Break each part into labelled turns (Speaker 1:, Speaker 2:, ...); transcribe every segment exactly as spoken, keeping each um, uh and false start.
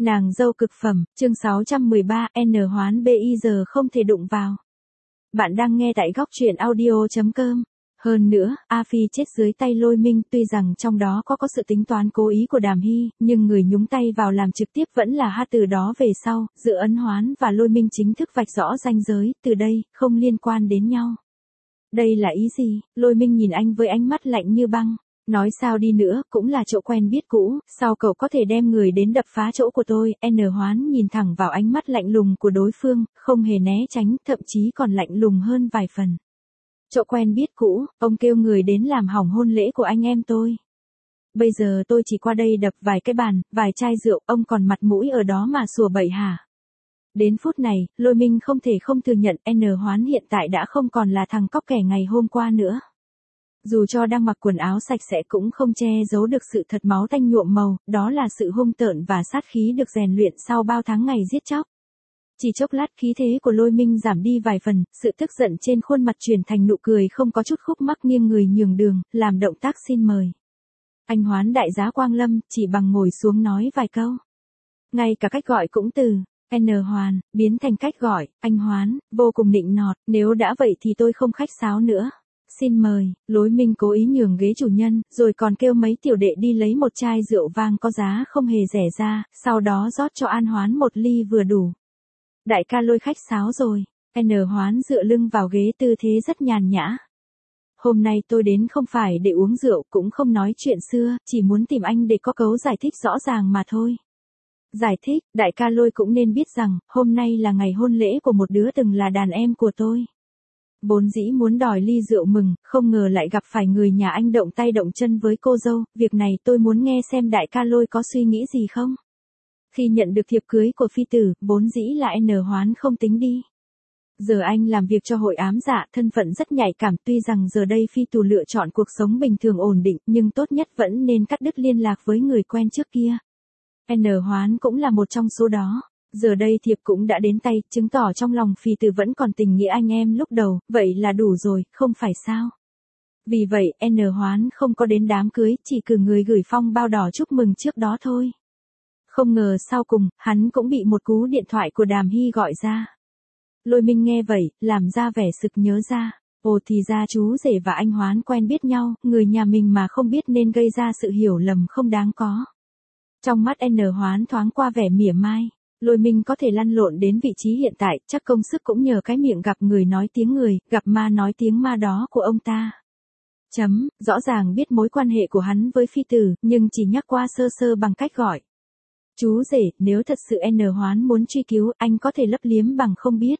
Speaker 1: Nàng dâu cực phẩm, chương sáu trăm mười ba, N hoán bây giờ không thể đụng vào. Bạn đang nghe tại góc truyện audio chấm com. Hơn nữa, A Phi chết dưới tay Lôi Minh, tuy rằng trong đó có có sự tính toán cố ý của Đàm Hy, nhưng người nhúng tay vào làm trực tiếp vẫn là Ha. Từ đó về sau, giữa Ân Hoán và Lôi Minh chính thức vạch rõ ranh giới, từ đây, không liên quan đến nhau. Đây là ý gì? Lôi Minh nhìn anh với ánh mắt lạnh như băng. Nói sao đi nữa, cũng là chỗ quen biết cũ, sao cậu có thể đem người đến đập phá chỗ của tôi? N Hoán nhìn thẳng vào ánh mắt lạnh lùng của đối phương, không hề né tránh, thậm chí còn lạnh lùng hơn vài phần. Chỗ quen biết cũ, ông kêu người đến làm hỏng hôn lễ của anh em tôi. Bây giờ tôi chỉ qua đây đập vài cái bàn, vài chai rượu, ông còn mặt mũi ở đó mà sủa bậy hả? Đến phút này, Lôi Minh không thể không thừa nhận N Hoán hiện tại đã không còn là thằng cóc kẻ ngày hôm qua nữa. Dù cho đang mặc quần áo sạch sẽ cũng không che giấu được sự thật máu tanh nhuộm màu, đó là sự hung tợn và sát khí được rèn luyện sau bao tháng ngày giết chóc. Chỉ chốc lát khí thế của Lôi Minh giảm đi vài phần, sự tức giận trên khuôn mặt chuyển thành nụ cười không có chút khúc mắc, nghiêng người nhường đường, làm động tác xin mời. Anh Hoán đại giá Quang Lâm, chỉ bằng ngồi xuống nói vài câu. Ngay cả cách gọi cũng từ N Hoán biến thành cách gọi anh Hoán, vô cùng nịnh nọt, nếu đã vậy thì tôi không khách sáo nữa. Xin mời. Lôi Minh cố ý nhường ghế chủ nhân, rồi còn kêu mấy tiểu đệ đi lấy một chai rượu vang có giá không hề rẻ ra, sau đó rót cho An Hoán một ly vừa đủ. Đại ca Lôi khách sáo rồi. N Hoán dựa lưng vào ghế, tư thế rất nhàn nhã. Hôm nay tôi đến không phải để uống rượu, cũng không nói chuyện xưa, chỉ muốn tìm anh để có cấu giải thích rõ ràng mà thôi. Giải thích, đại ca Lôi cũng nên biết rằng, hôm nay là ngày hôn lễ của một đứa từng là đàn em của tôi. Vốn dĩ muốn đòi ly rượu mừng, không ngờ lại gặp phải người nhà anh động tay động chân với cô dâu, việc này tôi muốn nghe xem đại ca Lôi có suy nghĩ gì không. Khi nhận được thiệp cưới của phi tử, vốn dĩ là N Hoán không tính đi. Giờ anh làm việc cho hội ám dạ, thân phận rất nhạy cảm, tuy rằng giờ đây phi tù lựa chọn cuộc sống bình thường ổn định, nhưng tốt nhất vẫn nên cắt đứt liên lạc với người quen trước kia. N Hoán cũng là một trong số đó. Giờ đây thiệp cũng đã đến tay, chứng tỏ trong lòng phi tử vẫn còn tình nghĩa anh em lúc đầu, vậy là đủ rồi, không phải sao? Vì vậy, N Hoán không có đến đám cưới, chỉ cử người gửi phong bao đỏ chúc mừng trước đó thôi. Không ngờ sau cùng, hắn cũng bị một cú điện thoại của Đàm Hy gọi ra. Lôi Minh nghe vậy, làm ra vẻ sực nhớ ra. Ồ, thì ra chú rể và anh Hoán quen biết nhau, người nhà mình mà không biết nên gây ra sự hiểu lầm không đáng có. Trong mắt N Hoán thoáng qua vẻ mỉa mai. Lôi Minh có thể lăn lộn đến vị trí hiện tại, chắc công sức cũng nhờ cái miệng gặp người nói tiếng người, gặp ma nói tiếng ma đó của ông ta. Chấm, rõ ràng biết mối quan hệ của hắn với phi tử, nhưng chỉ nhắc qua sơ sơ bằng cách gọi. Chú rể, nếu thật sự N Hoán muốn truy cứu, anh có thể lấp liếm bằng không biết.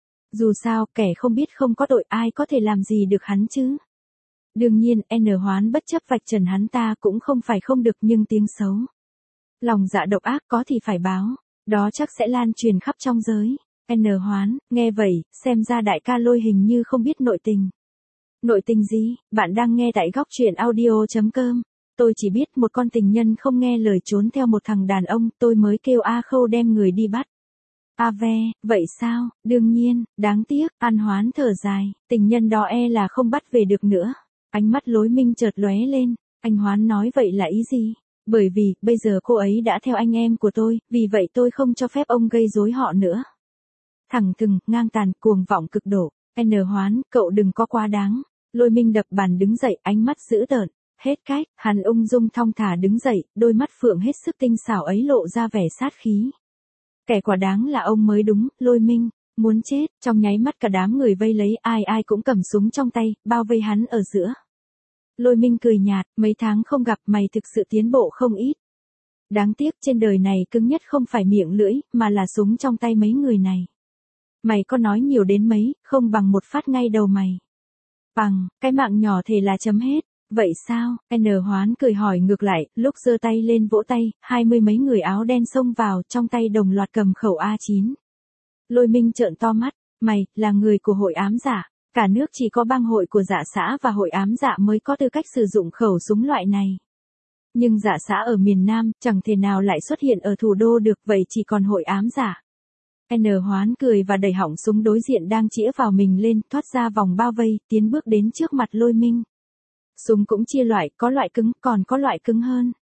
Speaker 1: Dù sao, kẻ không biết không có tội, ai có thể làm gì được hắn chứ. Đương nhiên, N Hoán bất chấp vạch trần hắn ta cũng không phải không được, nhưng tiếng xấu. Lòng dạ độc ác có thì phải báo. Đó chắc sẽ lan truyền khắp trong giới. N Hoán, nghe vậy, xem ra đại ca Lôi hình như không biết nội tình. Nội tình gì? Bạn đang nghe tại góc truyện audio chấm com. Tôi chỉ biết một con tình nhân không nghe lời trốn theo một thằng đàn ông, tôi mới kêu A Khâu đem người đi bắt. A ve, vậy sao? Đương nhiên, đáng tiếc, An Hoán thở dài, tình nhân đó e là không bắt về được nữa. Ánh mắt Lôi Minh chợt lóe lên, anh Hoán nói vậy là ý gì? Bởi vì, bây giờ cô ấy đã theo anh em của tôi, vì vậy tôi không cho phép ông gây rối họ nữa. Thẳng thừng, ngang tàn, cuồng vọng cực độ. N Hoán, cậu đừng có quá đáng. Lôi Minh đập bàn đứng dậy, ánh mắt dữ tợn. Hết cách, hắn ung dung thong thả đứng dậy, đôi mắt phượng hết sức tinh xảo ấy lộ ra vẻ sát khí. Kẻ quả đáng là ông mới đúng, Lôi Minh, muốn chết, trong nháy mắt cả đám người vây lấy, ai ai cũng cầm súng trong tay, bao vây hắn ở giữa. Lôi Minh cười nhạt, mấy tháng không gặp mày thực sự tiến bộ không ít. Đáng tiếc trên đời này cứng nhất không phải miệng lưỡi, mà là súng trong tay mấy người này. Mày có nói nhiều đến mấy, không bằng một phát ngay đầu mày. Bằng, cái mạng nhỏ thể là chấm hết. Vậy sao? N Hoán cười hỏi ngược lại, lúc giơ tay lên vỗ tay, hai mươi mấy người áo đen xông vào, trong tay đồng loạt cầm khẩu A chín. Lôi Minh trợn to mắt, mày, là người của hội ám dạ. Cả nước chỉ có bang hội của dạ xã và hội ám dạ mới có tư cách sử dụng khẩu súng loại này. Nhưng dạ xã ở miền Nam, chẳng thể nào lại xuất hiện ở thủ đô được, vậy chỉ còn hội ám dạ. N Hoán cười và đẩy hỏng súng đối diện đang chĩa vào mình lên, thoát ra vòng bao vây, tiến bước đến trước mặt Lôi Minh. Súng cũng chia loại, có loại cứng, còn có loại cứng hơn.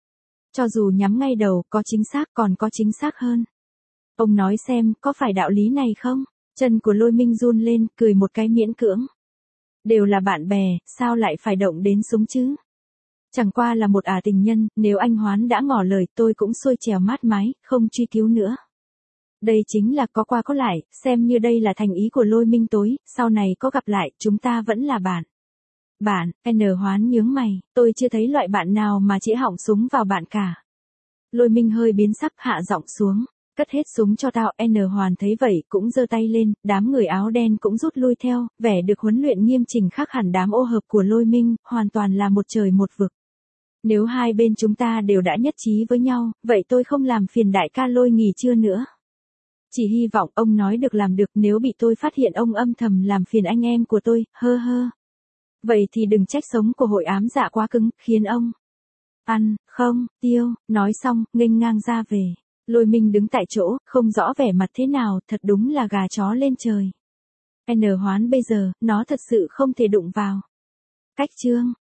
Speaker 1: Cho dù nhắm ngay đầu, có chính xác còn có chính xác hơn. Ông nói xem, có phải đạo lý này không? Chân của Lôi Minh run lên, cười một cái miễn cưỡng. Đều là bạn bè, sao lại phải động đến súng chứ? Chẳng qua là một ả tình nhân, nếu anh Hoán đã ngỏ lời tôi cũng xuôi trèo mát mái, không truy cứu nữa. Đây chính là có qua có lại, xem như đây là thành ý của Lôi Minh tối, sau này có gặp lại, chúng ta vẫn là bạn. Bạn, N Hoán nhướng mày, tôi chưa thấy loại bạn nào mà chĩa họng súng vào bạn cả. Lôi Minh hơi biến sắc, hạ giọng xuống, cất hết súng cho tao. N Hoàn thấy vậy cũng giơ tay lên, đám người áo đen cũng rút lui theo, vẻ được huấn luyện nghiêm chỉnh khác hẳn đám ô hợp của Lôi Minh, hoàn toàn là một trời một vực. Nếu hai bên chúng ta đều đã nhất trí với nhau, vậy tôi không làm phiền đại ca Lôi nghỉ trưa nữa. Chỉ hy vọng ông nói được làm được, nếu bị tôi phát hiện ông âm thầm làm phiền anh em của tôi, hơ hơ. Vậy thì đừng trách sống của hội ám dạ quá cứng, khiến ông ăn, không, tiêu, nói xong, nghênh ngang ra về. Lôi Minh đứng tại chỗ, không rõ vẻ mặt thế nào, thật đúng là gà chó lên trời. N Hoán bây giờ, nó thật sự không thể đụng vào. Cách chương